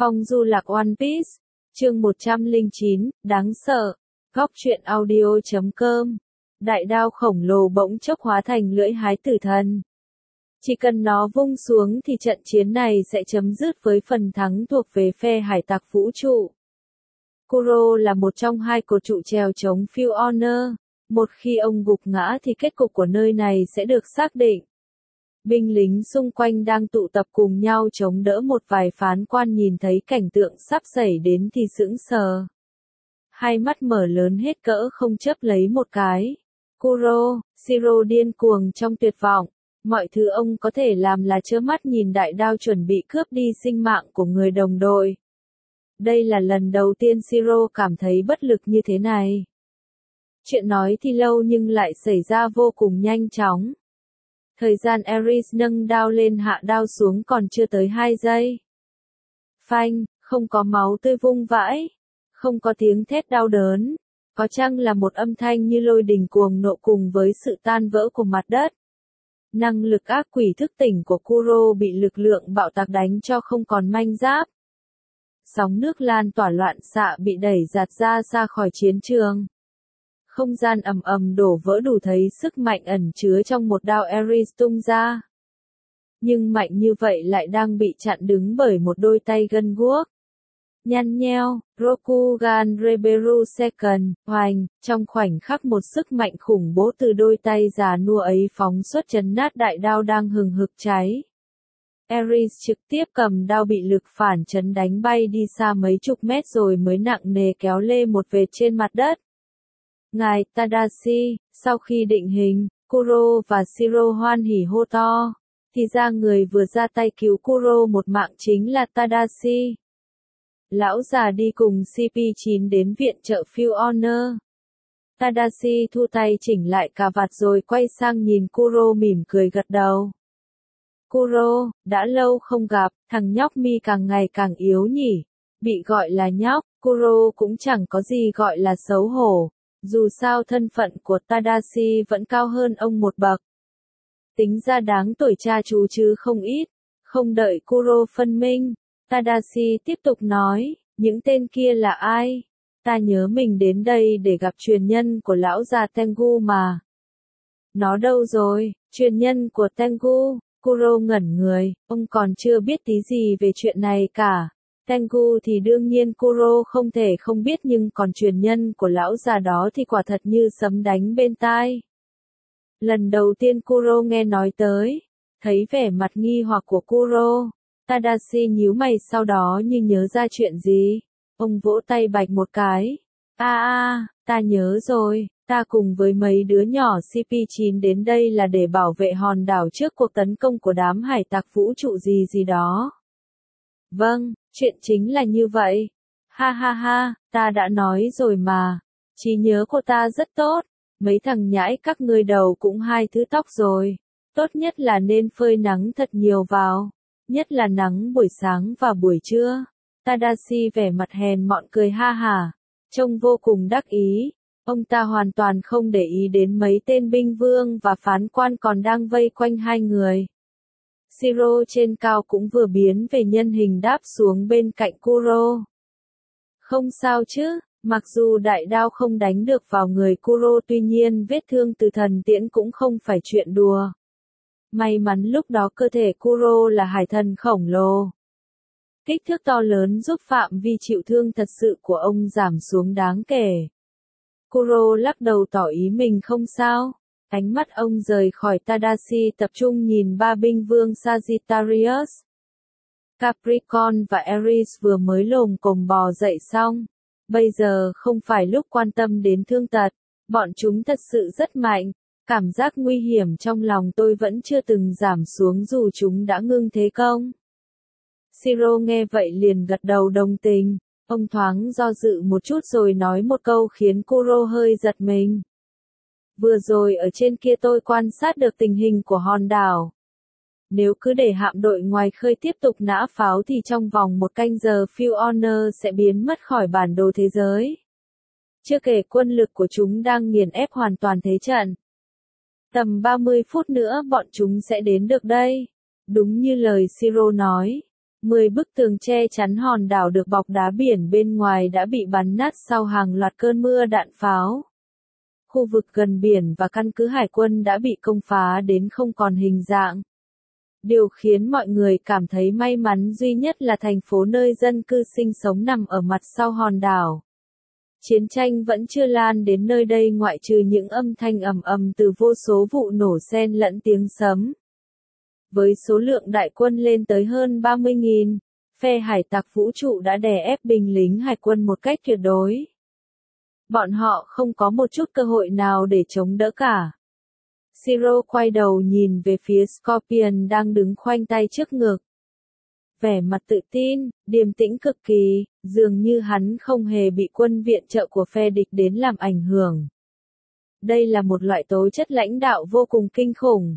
Phong du lạc One Piece, chương 109, đáng sợ. Góc truyện audio.com. Đại đao khổng lồ bỗng chốc hóa thành lưỡi hái tử thần. Chỉ cần nó vung xuống thì trận chiến này sẽ chấm dứt với phần thắng thuộc về phe hải tặc vũ trụ. Kuro là một trong hai cột trụ chèo chống Full Honor. Một khi ông gục ngã thì kết cục của nơi này sẽ được xác định. Binh lính xung quanh đang tụ tập cùng nhau chống đỡ một vài phán quan nhìn thấy cảnh tượng sắp xảy đến thì sững sờ. Hai mắt mở lớn hết cỡ không chớp lấy một cái. Kuro, Shiro điên cuồng trong tuyệt vọng. Mọi thứ ông có thể làm là trơ mắt nhìn đại đao chuẩn bị cướp đi sinh mạng của người đồng đội. Đây là lần đầu tiên Shiro cảm thấy bất lực như thế này. Chuyện nói thì lâu nhưng lại xảy ra vô cùng nhanh chóng. Thời gian Ares nâng đao lên hạ đao xuống còn chưa tới 2 giây. Phanh, không có máu tươi vung vãi. Không có tiếng thét đau đớn. Có chăng là một âm thanh như lôi đình cuồng nộ cùng với sự tan vỡ của mặt đất. Năng lực ác quỷ thức tỉnh của Kuro bị lực lượng bạo tạc đánh cho không còn manh giáp. Sóng nước lan tỏa loạn xạ bị đẩy giạt ra xa khỏi chiến trường. Không gian ầm ầm đổ vỡ đủ thấy sức mạnh ẩn chứa trong một đao Ares tung ra. Nhưng mạnh như vậy lại đang bị chặn đứng bởi một đôi tay gân guốc. Nhăn nheo, Rokugan Reberu Second, hoành, trong khoảnh khắc một sức mạnh khủng bố từ đôi tay già nua ấy phóng xuất chấn nát đại đao đang hừng hực cháy. Ares trực tiếp cầm đao bị lực phản chấn đánh bay đi xa mấy chục mét rồi mới nặng nề kéo lê một vệt trên mặt đất. Ngài Tadashi, sau khi định hình, Kuro và Shiro hoan hỉ hô to. Thì ra người vừa ra tay cứu Kuro một mạng chính là Tadashi. Lão già đi cùng CP9 đến viện trợ Full Honor. Tadashi thu tay chỉnh lại cà vạt rồi quay sang nhìn Kuro mỉm cười gật đầu. Kuro, đã lâu không gặp, thằng nhóc mi càng ngày càng yếu nhỉ. Bị gọi là nhóc, Kuro cũng chẳng có gì gọi là xấu hổ. Dù sao thân phận của Tadashi vẫn cao hơn ông một bậc. Tính ra đáng tuổi cha chú chứ không ít. Không đợi Kuro phân minh, Tadashi tiếp tục nói, những tên kia là ai? Ta nhớ mình đến đây để gặp truyền nhân của lão già Tengu mà. Nó đâu rồi, truyền nhân của Tengu? Kuro ngẩn người, ông còn chưa biết tí gì về chuyện này cả. Tengu thì đương nhiên Kuro không thể không biết nhưng còn truyền nhân của lão già đó thì quả thật như sấm đánh bên tai. Lần đầu tiên Kuro nghe nói tới, thấy vẻ mặt nghi hoặc của Kuro, Tadashi nhíu mày sau đó như nhớ ra chuyện gì. Ông vỗ tay bạch một cái. Ta nhớ rồi, ta cùng với mấy đứa nhỏ CP9 đến đây là để bảo vệ hòn đảo trước cuộc tấn công của đám hải tặc vũ trụ gì đó. Vâng, chuyện chính là như vậy. Ha, ta đã nói rồi mà. Trí nhớ của ta rất tốt. Mấy thằng nhãi các ngươi đầu cũng 2 thứ tóc rồi. Tốt nhất là nên phơi nắng thật nhiều vào. Nhất là nắng buổi sáng và buổi trưa. Tadashi vẻ mặt hèn mọn cười ha hả. Trông vô cùng đắc ý. Ông ta hoàn toàn không để ý đến mấy tên binh vương và phán quan còn đang vây quanh hai người. Shiro trên cao cũng vừa biến về nhân hình đáp xuống bên cạnh Kuro. Không sao chứ, mặc dù đại đao không đánh được vào người Kuro tuy nhiên vết thương từ thần tiễn cũng không phải chuyện đùa. May mắn lúc đó cơ thể Kuro là hải thần khổng lồ. Kích thước to lớn giúp phạm vi chịu thương thật sự của ông giảm xuống đáng kể. Kuro lắc đầu tỏ ý mình không sao. Ánh mắt ông rời khỏi Tadashi tập trung nhìn ba binh vương Sagittarius. Capricorn và Aries vừa mới lồm cồm bò dậy xong. Bây giờ không phải lúc quan tâm đến thương tật. Bọn chúng thật sự rất mạnh. Cảm giác nguy hiểm trong lòng tôi vẫn chưa từng giảm xuống dù chúng đã ngưng thế công. Shiro nghe vậy liền gật đầu đồng tình. Ông thoáng do dự một chút rồi nói một câu khiến Kuro hơi giật mình. Vừa rồi ở trên kia tôi quan sát được tình hình của hòn đảo. Nếu cứ để hạm đội ngoài khơi tiếp tục nã pháo thì trong vòng 1 canh giờ Full Honor sẽ biến mất khỏi bản đồ thế giới. Chưa kể quân lực của chúng đang nghiền ép hoàn toàn thế trận. Tầm 30 phút nữa bọn chúng sẽ đến được đây. Đúng như lời Shiro nói. 10 bức tường che chắn hòn đảo được bọc đá biển bên ngoài đã bị bắn nát sau hàng loạt cơn mưa đạn pháo. Khu vực gần biển và căn cứ hải quân đã bị công phá đến không còn hình dạng. Điều khiến mọi người cảm thấy may mắn duy nhất là thành phố nơi dân cư sinh sống nằm ở mặt sau hòn đảo. Chiến tranh vẫn chưa lan đến nơi đây ngoại trừ những âm thanh ầm ầm từ vô số vụ nổ xen lẫn tiếng sấm. Với số lượng đại quân lên tới hơn 30.000, phe hải tặc vũ trụ đã đè ép binh lính hải quân một cách tuyệt đối. Bọn họ không có một chút cơ hội nào để chống đỡ cả. Zero quay đầu nhìn về phía Scorpion đang đứng khoanh tay trước ngực. Vẻ mặt tự tin, điềm tĩnh cực kỳ, dường như hắn không hề bị quân viện trợ của phe địch đến làm ảnh hưởng. Đây là một loại tố chất lãnh đạo vô cùng kinh khủng.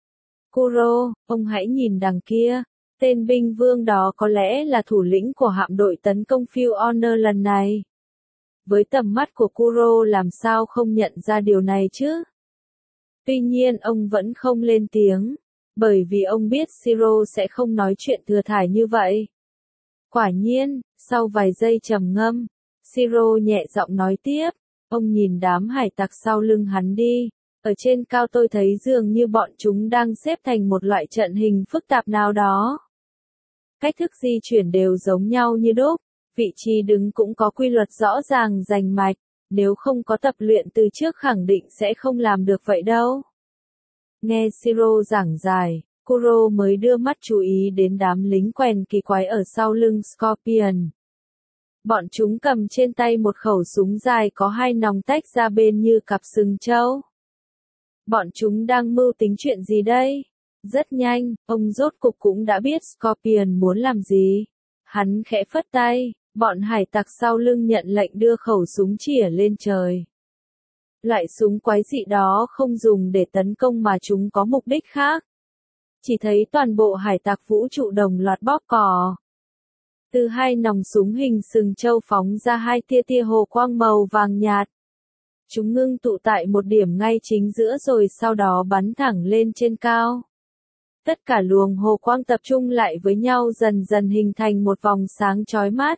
Kuro, ông hãy nhìn đằng kia, tên binh vương đó có lẽ là thủ lĩnh của hạm đội tấn công Field Honor lần này. Với tầm mắt của Kuro làm sao không nhận ra điều này chứ? Tuy nhiên ông vẫn không lên tiếng, bởi vì ông biết Shiro sẽ không nói chuyện thừa thải như vậy. Quả nhiên, sau vài giây trầm ngâm, Shiro nhẹ giọng nói tiếp, ông nhìn đám hải tặc sau lưng hắn đi, ở trên cao tôi thấy dường như bọn chúng đang xếp thành một loại trận hình phức tạp nào đó. Cách thức di chuyển đều giống nhau như đúc, vị trí đứng cũng có quy luật rõ ràng rành mạch, nếu không có tập luyện từ trước khẳng định sẽ không làm được vậy đâu. Nghe Shiro giảng giải, Kuro mới đưa mắt chú ý đến đám lính quèn kỳ quái ở sau lưng Scorpion. Bọn chúng cầm trên tay một khẩu súng dài có hai nòng tách ra bên như cặp sừng trâu. Bọn chúng đang mưu tính chuyện gì đây? Rất nhanh, ông rốt cục cũng đã biết Scorpion muốn làm gì. Hắn khẽ phất tay, bọn hải tặc sau lưng nhận lệnh đưa khẩu súng chĩa lên trời. Loại súng quái dị đó không dùng để tấn công mà chúng có mục đích khác. Chỉ thấy toàn bộ hải tặc vũ trụ đồng loạt bóp cò. Từ hai nòng súng hình sừng trâu phóng ra hai tia tia hồ quang màu vàng nhạt. Chúng ngưng tụ tại một điểm ngay chính giữa rồi sau đó bắn thẳng lên trên cao. Tất cả luồng hồ quang tập trung lại với nhau dần dần hình thành một vòng sáng chói mắt.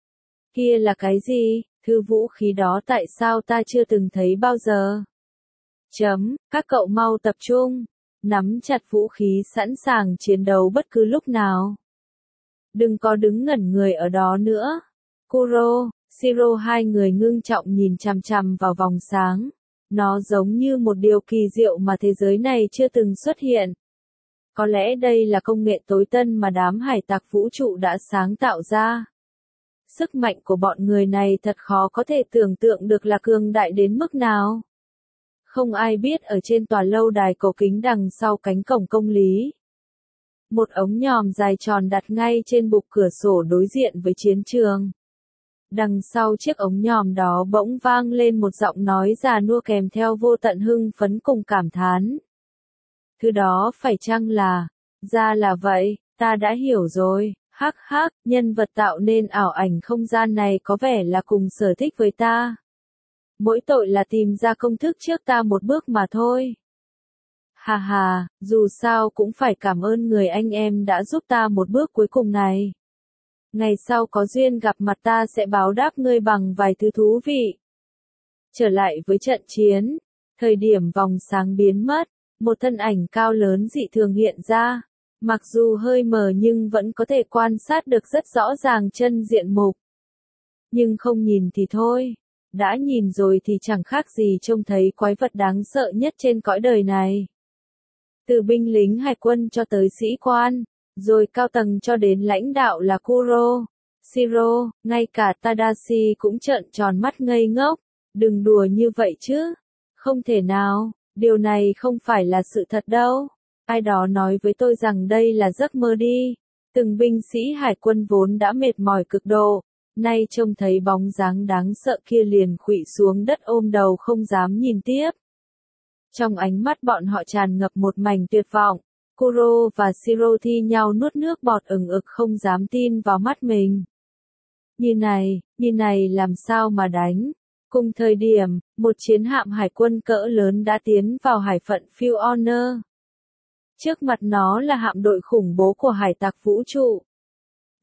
Kia là cái gì? Thứ vũ khí đó tại sao ta chưa từng thấy bao giờ? Các cậu mau tập trung, nắm chặt vũ khí sẵn sàng chiến đấu bất cứ lúc nào. Đừng có đứng ngẩn người ở đó nữa. Kuro, Shiro hai người ngưng trọng nhìn chằm chằm vào vòng sáng. Nó giống như một điều kỳ diệu mà thế giới này chưa từng xuất hiện. Có lẽ đây là công nghệ tối tân mà đám hải tặc vũ trụ đã sáng tạo ra. Sức mạnh của bọn người này thật khó có thể tưởng tượng được là cường đại đến mức nào. Không ai biết ở trên tòa lâu đài cổ kính đằng sau cánh cổng công lý. Một ống nhòm dài tròn đặt ngay trên bục cửa sổ đối diện với chiến trường. Đằng sau chiếc ống nhòm đó bỗng vang lên một giọng nói già nua kèm theo vô tận hưng phấn cùng cảm thán. Thứ đó phải chăng là, ra là vậy, ta đã hiểu rồi. Hắc hắc, nhân vật tạo nên ảo ảnh không gian này có vẻ là cùng sở thích với ta. Mỗi tội là tìm ra công thức trước ta một bước mà thôi. Hà hà, dù sao cũng phải cảm ơn người anh em đã giúp ta một bước cuối cùng này. Ngày sau có duyên gặp mặt ta sẽ báo đáp ngươi bằng vài thứ thú vị. Trở lại với trận chiến, thời điểm vòng sáng biến mất, một thân ảnh cao lớn dị thường hiện ra. Mặc dù hơi mờ nhưng vẫn có thể quan sát được rất rõ ràng chân diện mục. Nhưng không nhìn thì thôi, đã nhìn rồi thì chẳng khác gì trông thấy quái vật đáng sợ nhất trên cõi đời này. Từ binh lính hải quân cho tới sĩ quan, rồi cao tầng cho đến lãnh đạo là Kuro, Shiro, ngay cả Tadashi cũng trợn tròn mắt ngây ngốc. Đừng đùa như vậy chứ, không thể nào, điều này không phải là sự thật đâu. Ai đó nói với tôi rằng đây là giấc mơ đi. Từng binh sĩ hải quân vốn đã mệt mỏi cực độ, nay trông thấy bóng dáng đáng sợ kia liền khuỵu xuống đất ôm đầu không dám nhìn tiếp. Trong ánh mắt bọn họ tràn ngập một mảnh tuyệt vọng, Kuro và Shiro thi nhau nuốt nước bọt ừng ực không dám tin vào mắt mình. Như này làm sao mà đánh? Cùng thời điểm, một chiến hạm hải quân cỡ lớn đã tiến vào hải phận Field Honor. Trước mặt nó là hạm đội khủng bố của hải tặc vũ trụ.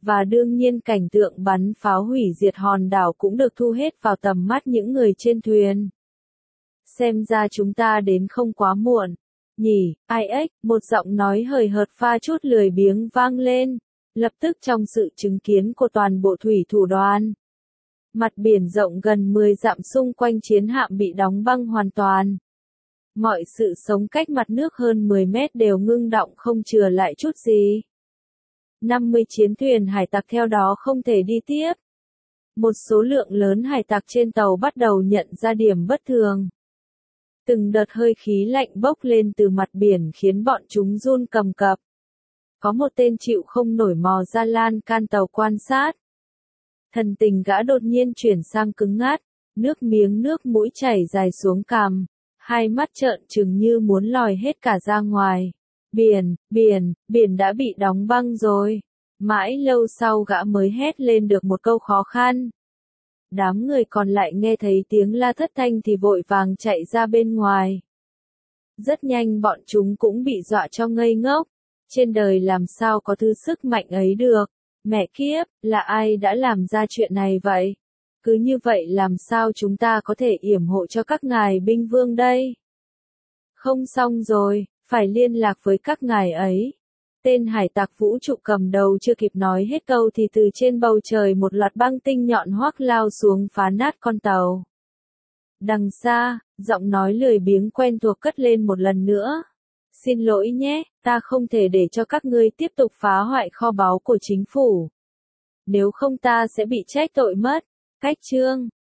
và đương nhiên cảnh tượng bắn pháo hủy diệt hòn đảo cũng được thu hết vào tầm mắt những người trên thuyền. Xem ra chúng ta đến không quá muộn. Nhỉ, IX, một giọng nói hời hợt pha chút lười biếng vang lên, lập tức trong sự chứng kiến của toàn bộ thủy thủ đoàn. Mặt biển rộng gần 10 dặm xung quanh chiến hạm bị đóng băng hoàn toàn. Mọi sự sống cách mặt nước hơn 10 mét đều ngưng đọng không chừa lại chút gì. 50 chiến thuyền hải tặc theo đó không thể đi tiếp. Một số lượng lớn hải tặc trên tàu bắt đầu nhận ra điểm bất thường. Từng đợt hơi khí lạnh bốc lên từ mặt biển khiến bọn chúng run cầm cập. Có một tên chịu không nổi mò ra lan can tàu quan sát. Thần tình gã đột nhiên chuyển sang cứng ngắt, nước miếng nước mũi chảy dài xuống cằm, hai mắt trợn trừng như muốn lòi hết cả ra ngoài. Biển đã bị đóng băng rồi. Mãi lâu sau gã mới hét lên được một câu khó khăn. Đám người còn lại nghe thấy tiếng la thất thanh thì vội vàng chạy ra bên ngoài. Rất nhanh bọn chúng cũng bị dọa cho ngây ngốc. Trên đời làm sao có thứ sức mạnh ấy được? Mẹ kiếp, là ai đã làm ra chuyện này vậy? Cứ như vậy làm sao chúng ta có thể yểm hộ cho các ngài binh vương đây? Không xong rồi, phải liên lạc với các ngài ấy. Tên hải tặc vũ trụ cầm đầu chưa kịp nói hết câu thì từ trên bầu trời một loạt băng tinh nhọn hoắc lao xuống phá nát con tàu. Đằng xa, giọng nói lười biếng quen thuộc cất lên một lần nữa. Xin lỗi nhé, ta không thể để cho các ngươi tiếp tục phá hoại kho báu của chính phủ. Nếu không ta sẽ bị trách tội mất. Cách chương